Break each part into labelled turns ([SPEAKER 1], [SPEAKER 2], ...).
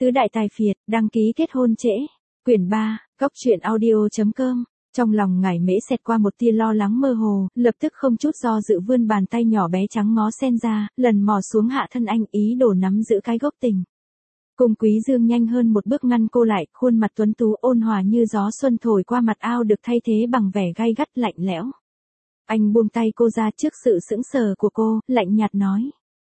[SPEAKER 1] Tứ đại tài phiệt, đăng ký kết hôn trễ. Quyển 3, Cốc truyện audio.com. Trong lòng Ngải Mễ xẹt qua một tia lo lắng mơ hồ, lập tức không chút do dự vươn bàn tay nhỏ bé trắng ngó sen ra, lần mò xuống hạ thân anh, ý đồ nắm giữ cái gốc tình. Cung Quý Dương nhanh hơn một bước ngăn cô lại, khuôn mặt tuấn tú ôn hòa như gió xuân thổi qua mặt ao được thay thế bằng vẻ gay gắt lạnh lẽo. Anh buông tay cô ra trước sự sững sờ của cô, lạnh nhạt nói.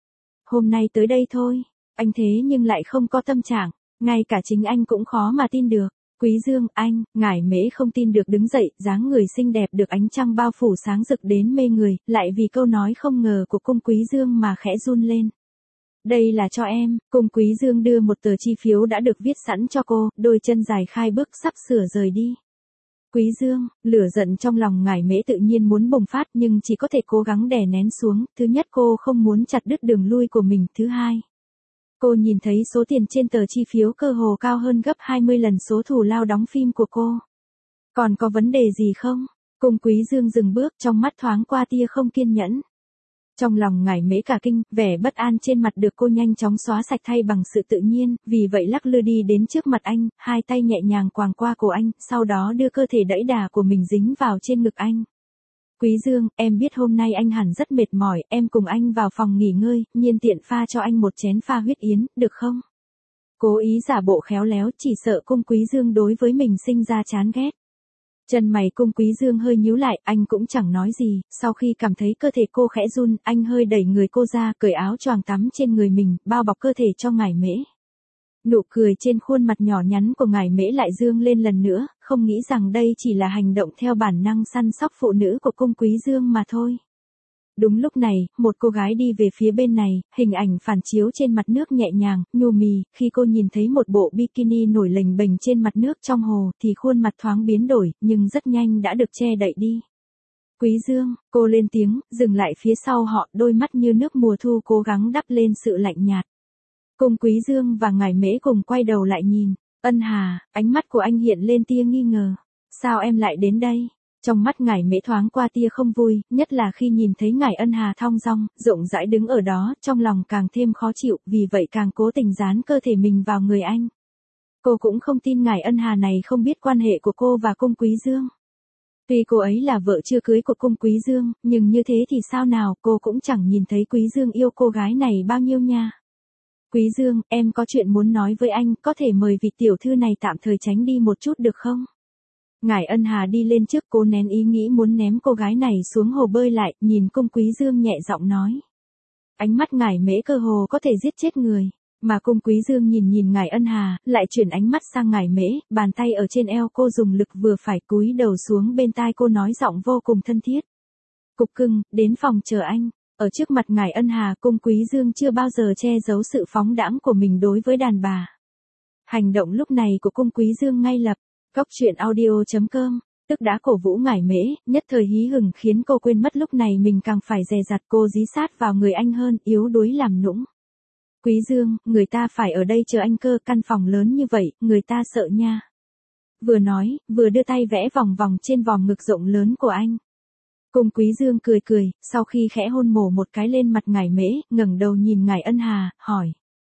[SPEAKER 1] Hôm nay tới đây thôi, anh thế nhưng lại không có tâm trạng, ngay cả chính anh cũng khó mà tin được. Quý Dương, anh, Ngải Mễ không tin được đứng dậy, dáng người xinh đẹp được ánh trăng bao phủ sáng rực đến mê người, lại vì câu nói không ngờ của Cung Quý Dương mà khẽ run lên. Đây là cho em. Cung Quý Dương đưa một tờ chi phiếu đã được viết sẵn cho cô, đôi chân dài khai bước sắp sửa rời đi. Quý Dương, lửa giận trong lòng Ngải Mễ tự nhiên muốn bùng phát nhưng chỉ có thể cố gắng đè nén xuống. Thứ nhất, cô không muốn chặt đứt đường lui của mình. Thứ hai, cô nhìn thấy số tiền trên tờ chi phiếu cơ hồ cao hơn gấp 20 lần số thù lao đóng phim của cô. Còn có vấn đề gì không? Cung Quý Dương dừng bước, trong mắt thoáng qua tia không kiên nhẫn. Trong lòng Ngải Mễ cả kinh, vẻ bất an trên mặt được cô nhanh chóng xóa sạch thay bằng sự tự nhiên, vì vậy lắc lư đi đến trước mặt anh, hai tay nhẹ nhàng quàng qua cổ anh, sau đó đưa cơ thể đẫy đà của mình dính vào trên ngực anh. Quý Dương, em biết hôm nay anh hẳn rất mệt mỏi, em cùng anh vào phòng nghỉ ngơi, nhân tiện pha cho anh một chén pha huyết yến, được không? Cố ý giả bộ khéo léo, chỉ sợ Cung Quý Dương đối với mình sinh ra chán ghét. Chân mày Cung Quý Dương hơi nhíu lại, anh cũng chẳng nói gì, sau khi cảm thấy cơ thể cô khẽ run, anh hơi đẩy người cô ra, cởi áo choàng tắm trên người mình, bao bọc cơ thể cho Ngải Mễ. Nụ cười trên khuôn mặt nhỏ nhắn của Ngải Mễ lại dương lên lần nữa, không nghĩ rằng đây chỉ là hành động theo bản năng săn sóc phụ nữ của Cung Quý Dương mà thôi. Đúng lúc này, một cô gái đi về phía bên này, hình ảnh phản chiếu trên mặt nước nhẹ nhàng, nhu mì, khi cô nhìn thấy một bộ bikini nổi lềnh bềnh trên mặt nước trong hồ thì khuôn mặt thoáng biến đổi, nhưng rất nhanh đã được che đậy đi. Quý Dương, cô lên tiếng, dừng lại phía sau họ, đôi mắt như nước mùa thu cố gắng đắp lên sự lạnh nhạt. Cung Quý Dương và Ngải Mễ cùng quay đầu lại nhìn. Ân Hà, ánh mắt của anh hiện lên tia nghi ngờ. Sao em lại đến đây? Trong mắt Ngải Mễ thoáng qua tia không vui, nhất là khi nhìn thấy Ngải Ân Hà thong dong, rộng rãi đứng ở đó, trong lòng càng thêm khó chịu, vì vậy càng cố tình dán cơ thể mình vào người anh. Cô cũng không tin Ngải Ân Hà này không biết quan hệ của cô và Cung Quý Dương. Tuy cô ấy là vợ chưa cưới của Cung Quý Dương, nhưng như thế thì sao nào, cô cũng chẳng nhìn thấy Quý Dương yêu cô gái này bao nhiêu nha. Quý Dương, em có chuyện muốn nói với anh, có thể mời vị tiểu thư này tạm thời tránh đi một chút được không? Ngải Ân Hà đi lên trước, cố nén ý nghĩ muốn ném cô gái này xuống hồ bơi lại, nhìn Cung Quý Dương nhẹ giọng nói. Ánh mắt Ngải Mễ cơ hồ có thể giết chết người, mà Cung Quý Dương nhìn Ngải Ân Hà, lại chuyển ánh mắt sang Ngải Mễ, bàn tay ở trên eo cô dùng lực vừa phải, cúi đầu xuống bên tai cô nói giọng vô cùng thân thiết. Cục cưng, đến phòng chờ anh. Ở trước mặt Ngải Ân Hà, Cung Quý Dương chưa bao giờ che giấu sự phóng đãng của mình đối với đàn bà. Hành động lúc này của Cung Quý Dương ngay lập, Cốc truyện audio.com, tức đã cổ vũ Ngải Mễ, nhất thời hí hửng khiến cô quên mất lúc này mình càng phải dè dặt, cô dí sát vào người anh hơn, yếu đuối làm nũng. Quý Dương, người ta phải ở đây chờ anh cơ, căn phòng lớn như vậy, người ta sợ nha. Vừa nói, vừa đưa tay vẽ vòng vòng trên vòm ngực rộng lớn của anh. Cung Quý Dương cười cười, sau khi khẽ hôn mổ một cái lên mặt Ngải Mễ, ngẩng đầu nhìn Ngải Ân Hà, hỏi.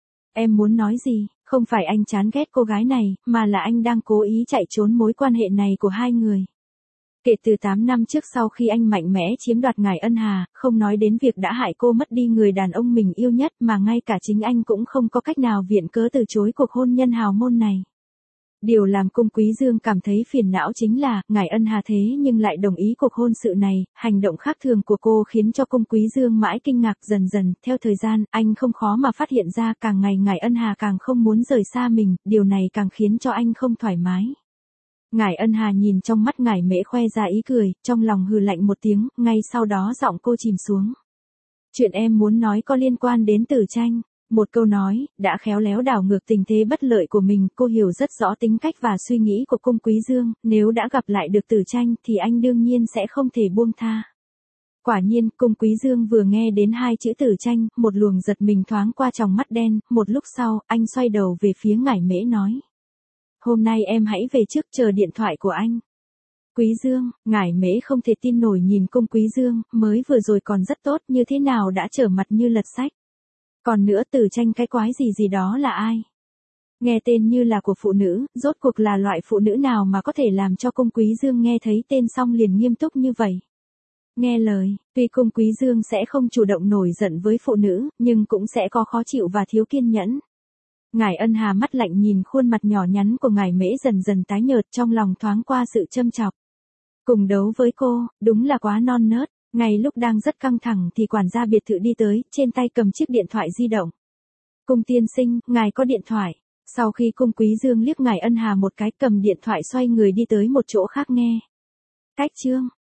[SPEAKER 1] Em muốn nói gì? Không phải anh chán ghét cô gái này, mà là anh đang cố ý chạy trốn mối quan hệ này của hai người. Kể từ 8 năm trước sau khi anh mạnh mẽ chiếm đoạt Ngải Ân Hà, không nói đến việc đã hại cô mất đi người đàn ông mình yêu nhất mà ngay cả chính anh cũng không có cách nào viện cớ từ chối cuộc hôn nhân hào môn này. Điều làm Cung Quý Dương cảm thấy phiền não chính là, Ngải Ân Hà thế nhưng lại đồng ý cuộc hôn sự này, hành động khác thường của cô khiến cho Cung Quý Dương mãi kinh ngạc. Dần dần, theo thời gian, anh không khó mà phát hiện ra càng ngày Ngải Ân Hà càng không muốn rời xa mình, điều này càng khiến cho anh không thoải mái. Ngải Ân Hà nhìn trong mắt Ngải Mễ khoe ra ý cười, trong lòng hừ lạnh một tiếng, ngay sau đó giọng cô chìm xuống. Chuyện em muốn nói có liên quan đến Tử Tranh. Một câu nói, đã khéo léo đảo ngược tình thế bất lợi của mình, cô hiểu rất rõ tính cách và suy nghĩ của Cung Quý Dương, nếu đã gặp lại được Tử Tranh thì anh đương nhiên sẽ không thể buông tha. Quả nhiên, Cung Quý Dương vừa nghe đến hai chữ Tử Tranh, một luồng giật mình thoáng qua tròng mắt đen, một lúc sau, anh xoay đầu về phía Ngải Mễ nói. Hôm nay em hãy về trước chờ điện thoại của anh. Quý Dương, Ngải Mễ không thể tin nổi nhìn Cung Quý Dương, mới vừa rồi còn rất tốt, như thế nào đã trở mặt như lật sách. Còn nữa Tử Tranh cái quái gì đó là ai? Nghe tên như là của phụ nữ, rốt cuộc là loại phụ nữ nào mà có thể làm cho cung Quý Dương nghe thấy tên xong liền nghiêm túc như vậy. Nghe lời, tuy cung Quý Dương sẽ không chủ động nổi giận với phụ nữ, nhưng cũng sẽ có khó chịu và thiếu kiên nhẫn. Ngài Ân Hà mắt lạnh nhìn khuôn mặt nhỏ nhắn của ngài Mễ dần dần tái nhợt, trong lòng thoáng qua sự châm chọc. Cùng đấu với cô, đúng là quá non nớt. Ngay lúc đang rất căng thẳng thì quản gia biệt thự đi tới, trên tay cầm chiếc điện thoại di động. Cung tiên sinh, ngài có điện thoại. Sau khi cung Quý Dương liếc ngài Ân Hà một cái, cầm điện thoại xoay người đi tới một chỗ khác nghe. Cách chương